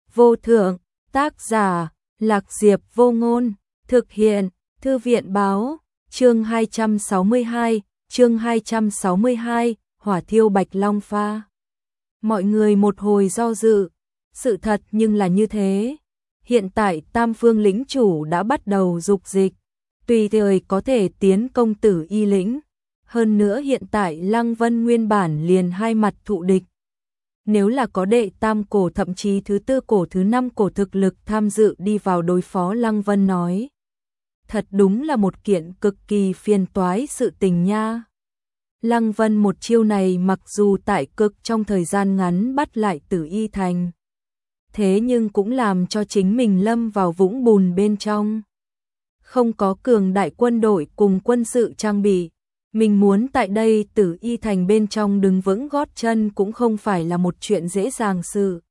vô thượng, tác giả, Lạc Diệp Vô Ngôn, thực hiện, Thư viện báo, chương 262, hỏa thiêu Bạch Long Pha. Mọi người một hồi do dự, sự thật nhưng là như thế. Hiện tại Tam Phương lĩnh chủ đã bắt đầu dục dịch, tùy thời có thể tiến công Tử Y lĩnh. Hơn nữa hiện tại Lăng Vân nguyên bản liền hai mặt thụ địch. Nếu là có đệ tam cổ thậm chí thứ tư cổ thứ năm cổ thực lực tham dự đi vào đối phó Lăng Vân nói. Thật đúng là một kiện cực kỳ phiền toái sự tình nha. Lăng Vân một chiêu này mặc dù tại cực trong thời gian ngắn bắt lại Tử Y thành. Thế nhưng cũng làm cho chính mình lâm vào vũng bùn bên trong. Không có cường đại quân đội cùng quân sự trang bị. Mình muốn tại đây Tử Y thành bên trong đứng vững gót chân cũng không phải là một chuyện dễ dàng sự.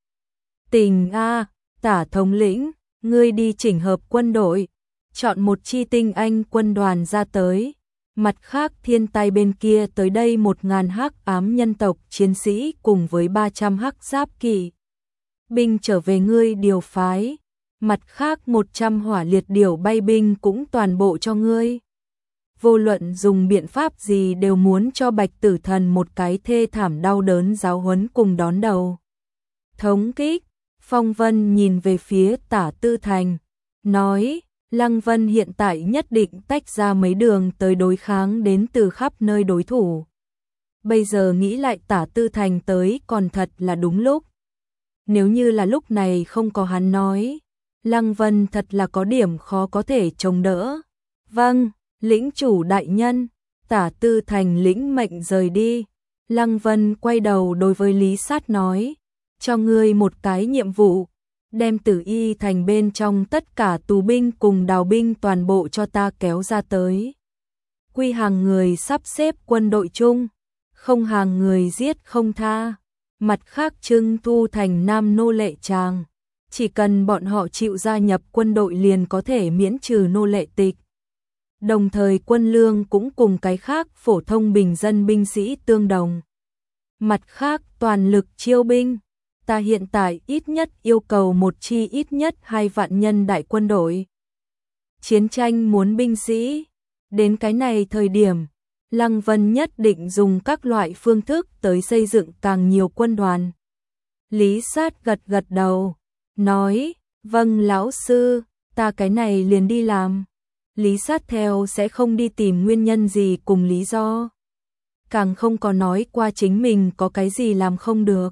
Tình a, Tả thống lĩnh, ngươi đi chỉnh hợp quân đội, chọn một chi tinh anh quân đoàn ra tới. Mặt khác thiên tai bên kia tới đây 1000 hắc ám nhân tộc chiến sĩ cùng với 300 hắc giáp kỵ binh trở về ngươi điều phái. Mặt khác 100 hỏa liệt điểu bay binh cũng toàn bộ cho ngươi. Vô luận dùng biện pháp gì đều muốn cho Bạch Tử Thần một cái thê thảm đau đớn giáo huấn cùng đón đầu. Thống kích, Phong Vân nhìn về phía Tả Tư Thành, nói, Lăng Vân hiện tại nhất định tách ra mấy đường tới đối kháng đến từ khắp nơi đối thủ. Bây giờ nghĩ lại Tả Tư Thành tới còn thật là đúng lúc. Nếu như là lúc này không có hắn nói, Lăng Vân thật là có điểm khó có thể chống đỡ. Vâng. Lĩnh chủ đại nhân, Tả Tư Thành lĩnh mệnh rời đi. Lăng Vân quay đầu đối với Lý Sát nói, cho ngươi một cái nhiệm vụ, đem Tử Y thành bên trong tất cả tù binh cùng đào binh toàn bộ cho ta kéo ra tới. Quy hàng người sắp xếp quân đội chung, không hàng người giết không tha. Mặt khác trưng thu thành nam nô lệ tràng, chỉ cần bọn họ chịu gia nhập quân đội liền có thể miễn trừ nô lệ tịch. Đồng thời quân lương cũng cùng cái khác phổ thông bình dân binh sĩ tương đồng. Mặt khác toàn lực chiêu binh, ta hiện tại ít nhất yêu cầu một chi ít nhất 2 vạn nhân đại quân đội. Chiến tranh muốn binh sĩ, đến cái này thời điểm, Lăng Vân nhất định dùng các loại phương thức tới xây dựng càng nhiều quân đoàn. Lý Sát gật gật đầu, nói, vâng lão sư, ta cái này liền đi làm. Lý Sát theo sẽ không đi tìm nguyên nhân gì cùng lý do. Càng không có nói qua chính mình có cái gì làm không được.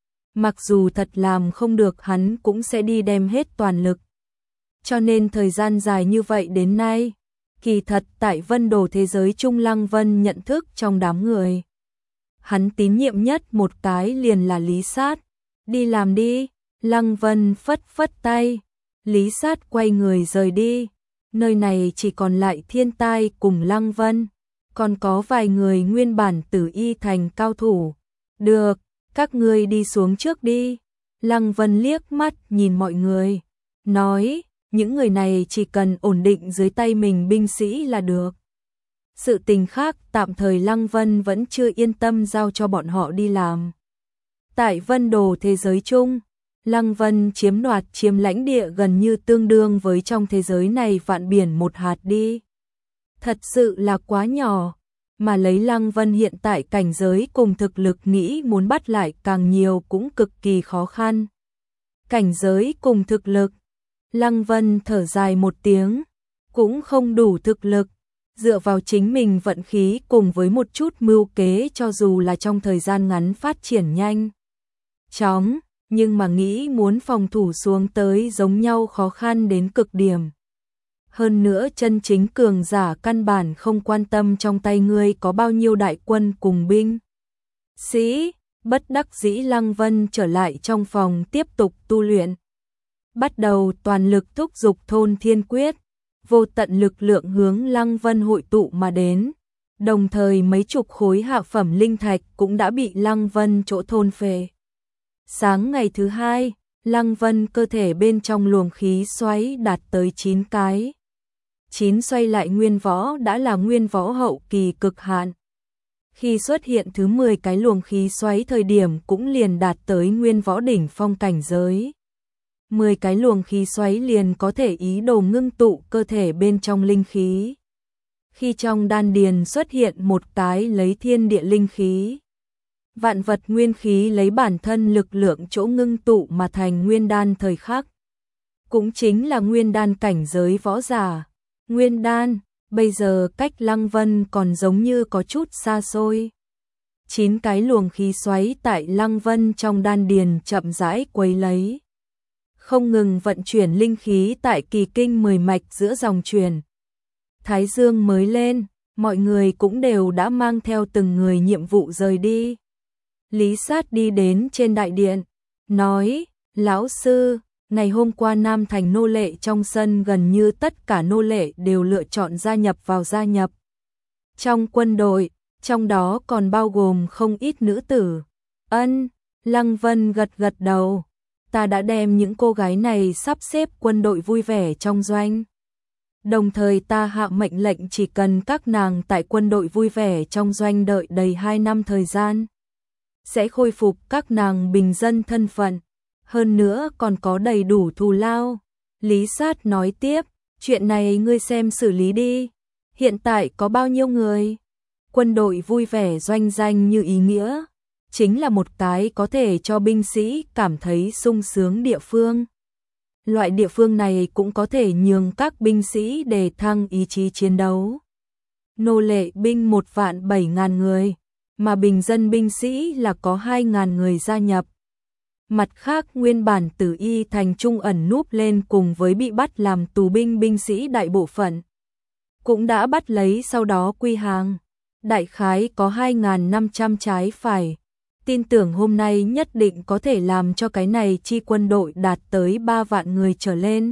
Mặc dù thật làm không được hắn cũng sẽ đi đem hết toàn lực. Cho nên thời gian dài như vậy đến nay, kỳ thật tại Vân Đồ thế giới Trung Lăng Vân nhận thức trong đám người. Hắn tín nhiệm nhất một cái liền là Lý Sát. Đi làm đi, Lăng Vân phất phất tay. Lý Sát quay người rời đi. Nơi này chỉ còn lại Thiên Tai cùng Lăng Vân, còn có vài người nguyên bản Tử Y thành cao thủ. Được, các ngươi đi xuống trước đi. Lăng Vân liếc mắt nhìn mọi người, nói, những người này chỉ cần ổn định dưới tay mình binh sĩ là được. Sự tình khác tạm thời Lăng Vân vẫn chưa yên tâm giao cho bọn họ đi làm. Tại Vân Đồ thế giới chung, Lăng Vân chiếm lãnh địa gần như tương đương với trong thế giới này vạn biển một hạt đi. Thật sự là quá nhỏ, mà lấy Lăng Vân hiện tại cảnh giới cùng thực lực nghĩ muốn bắt lại càng nhiều cũng cực kỳ khó khăn. Cảnh giới cùng thực lực, Lăng Vân thở dài một tiếng, cũng không đủ thực lực, dựa vào chính mình vận khí cùng với một chút mưu kế cho dù là trong thời gian ngắn phát triển nhanh chóng. Nhưng mà nghĩ muốn phòng thủ xuống tới giống nhau khó khăn đến cực điểm. Hơn nữa chân chính cường giả căn bản không quan tâm trong tay ngươi có bao nhiêu đại quân cùng binh sĩ. Bất đắc dĩ Lăng Vân trở lại trong phòng tiếp tục tu luyện. Bắt đầu toàn lực thúc giục thôn thiên quyết. Vô tận lực lượng hướng Lăng Vân hội tụ mà đến. Đồng thời mấy chục khối hạ phẩm linh thạch cũng đã bị Lăng Vân chỗ thôn phệ. Sáng ngày thứ hai, Lăng Vân cơ thể bên trong luồng khí xoáy đạt tới 9 cái. 9 xoay lại nguyên võ đã là nguyên võ hậu kỳ cực hạn. Khi xuất hiện thứ 10 cái luồng khí xoáy thời điểm cũng liền đạt tới nguyên võ đỉnh phong cảnh giới. 10 cái luồng khí xoáy liền có thể ý đồ ngưng tụ cơ thể bên trong linh khí. Khi trong đan điền xuất hiện một cái lấy thiên địa linh khí, vạn vật nguyên khí lấy bản thân lực lượng chỗ ngưng tụ mà thành nguyên đan thời khắc. Cũng chính là nguyên đan cảnh giới võ giả. Nguyên đan, bây giờ cách Lăng Vân còn giống như có chút xa xôi. 9 cái luồng khí xoáy tại Lăng Vân trong đan điền chậm rãi quấy lấy, không ngừng vận chuyển linh khí tại kỳ kinh 10 mạch giữa dòng truyền. Thái dương mới lên, mọi người cũng đều đã mang theo từng người nhiệm vụ rời đi. Lý Sát đi đến trên đại điện, nói, lão sư, ngày hôm qua Nam Thành nô lệ trong sân gần như tất cả nô lệ đều lựa chọn gia nhập trong quân đội, trong đó còn bao gồm không ít nữ tử. Ân, Lăng Vân gật gật đầu, ta đã đem những cô gái này sắp xếp quân đội vui vẻ trong doanh. Đồng thời ta hạ mệnh lệnh chỉ cần các nàng tại quân đội vui vẻ trong doanh đợi đầy 2 năm thời gian, sẽ khôi phục các nàng bình dân thân phận, hơn nữa còn có đầy đủ thù lao. Lý Sát nói tiếp, chuyện này ngươi xem xử lý đi. Hiện tại có bao nhiêu người? Quân đội vui vẻ doanh danh như ý nghĩa, chính là một cái có thể cho binh sĩ cảm thấy sung sướng địa phương. Loại địa phương này cũng có thể nhường các binh sĩ đề thăng ý chí chiến đấu. Nô lệ binh 1.700.000 người, mà bình dân binh sĩ là có 2.000 người gia nhập. Mặt khác nguyên bản Tử Y thành trung ẩn núp lên cùng với bị bắt làm tù binh binh sĩ đại bộ phận cũng đã bắt lấy sau đó quy hàng. Đại khái có 2.500 trái phải. Tin tưởng hôm nay nhất định có thể làm cho cái này chi quân đội đạt tới 3 vạn người trở lên.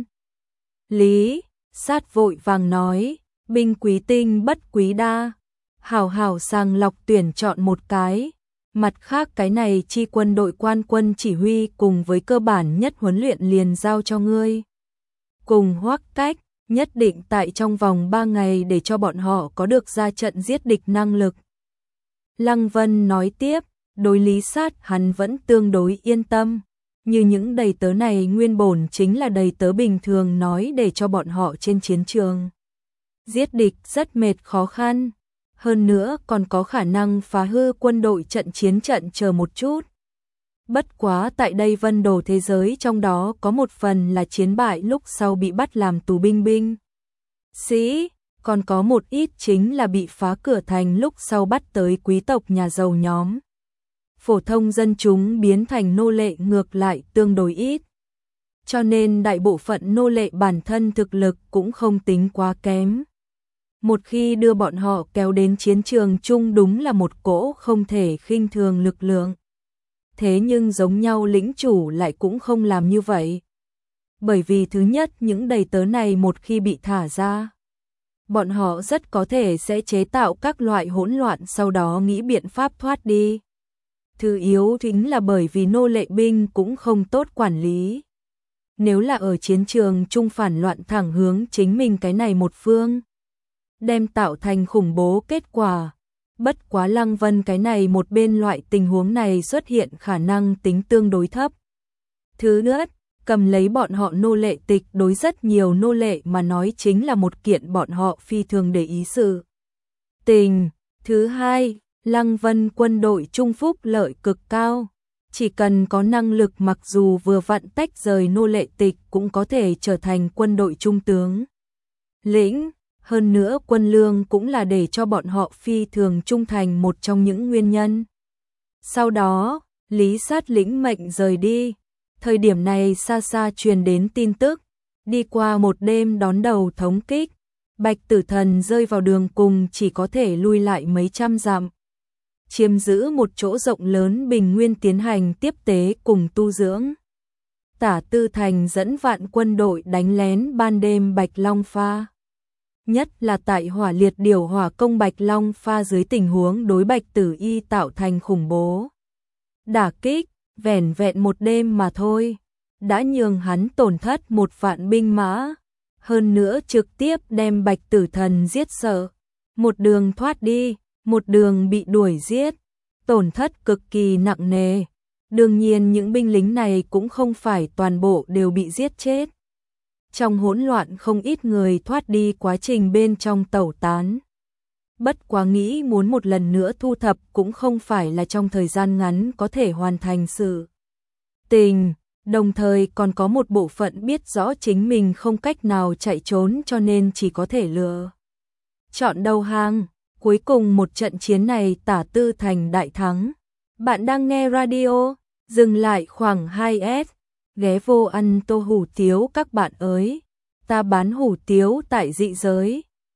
Lý Sát vội vàng nói, binh quý tinh bất quý đa, hảo hảo sàng lọc tuyển chọn một cái. Mặt khác cái này chi quân đội quan quân chỉ huy cùng với cơ bản nhất huấn luyện liền giao cho ngươi. Cùng Hoắc Cách, nhất định tại trong vòng 3 ngày để cho bọn họ có được ra trận giết địch năng lực. Lăng Vân nói tiếp, đối Lý Sát hắn vẫn tương đối yên tâm, như những đầy tớ này nguyên bổn chính là đầy tớ bình thường nói để cho bọn họ trên chiến trường giết địch rất mệt khó khăn, hơn nữa còn có khả năng phá hư quân đội trận chiến trận chờ một chút. Bất quá tại đây Vân Đồ thế giới trong đó có một phần là chiến bại lúc sau bị bắt làm tù binh sĩ, còn có một ít chính là bị phá cửa thành lúc sau bắt tới quý tộc nhà giàu nhóm. Phổ thông dân chúng biến thành nô lệ ngược lại tương đối ít. Cho nên đại bộ phận nô lệ bản thân thực lực cũng không tính quá kém. Một khi đưa bọn họ kéo đến chiến trường chung đúng là một cỗ không thể khinh thường lực lượng. Thế nhưng giống nhau lĩnh chủ lại cũng không làm như vậy. Bởi vì thứ nhất những đầy tớ này một khi bị thả ra, bọn họ rất có thể sẽ chế tạo các loại hỗn loạn sau đó nghĩ biện pháp thoát đi. Thứ yếu chính là bởi vì nô lệ binh cũng không tốt quản lý. Nếu là ở chiến trường chung phản loạn thẳng hướng chính mình cái này một phương, đem tạo thành khủng bố kết quả. Bất quá Lăng Vân cái này một bên loại tình huống này xuất hiện khả năng tính tương đối thấp. Thứ nữa, cầm lấy bọn họ nô lệ tịch đối rất nhiều nô lệ mà nói chính là một kiện bọn họ phi thường để ý sự tình. Thứ hai, Lăng Vân quân đội trung phúc lợi cực cao. Chỉ cần có năng lực mặc dù vừa vặn tách rời nô lệ tịch cũng có thể trở thành quân đội trung tướng lĩnh. Hơn nữa quân lương cũng là để cho bọn họ phi thường trung thành một trong những nguyên nhân. Sau đó, Lý Sát lĩnh mệnh rời đi. Thời điểm này xa xa truyền đến tin tức. Đi qua một đêm đón đầu thống kích, Bạch Tử Thần rơi vào đường cùng chỉ có thể lui lại mấy trăm dặm. Chiếm giữ một chỗ rộng lớn bình nguyên tiến hành tiếp tế cùng tu dưỡng. Tả Tư Thành dẫn vạn quân đội đánh lén ban đêm Bạch Long Pha. Nhất là tại hỏa liệt điều hỏa công Bạch Long Pha dưới tình huống đối Bạch Tử Y tạo thành khủng bố đả kích, vẻn vẹn một đêm mà thôi, đã nhường hắn tổn thất 1 vạn binh mã, hơn nữa trực tiếp đem Bạch Tử Thần giết sợ, một đường thoát đi, một đường bị đuổi giết, tổn thất cực kỳ nặng nề. Đương nhiên những binh lính này cũng không phải toàn bộ đều bị giết chết. Trong hỗn loạn không ít người thoát đi, quá trình bên trong tẩu tán. Bất quá nghĩ muốn một lần nữa thu thập cũng không phải là trong thời gian ngắn có thể hoàn thành sự tình, đồng thời còn có một bộ phận biết rõ chính mình không cách nào chạy trốn cho nên chỉ có thể lựa chọn đầu hàng. Cuối cùng một trận chiến này Tả Tư Thành đại thắng. Bạn đang nghe radio, dừng lại khoảng 2S, ghé vô ăn tô hủ tiếu các bạn ơi. Ta bán hủ tiếu tại dị giới.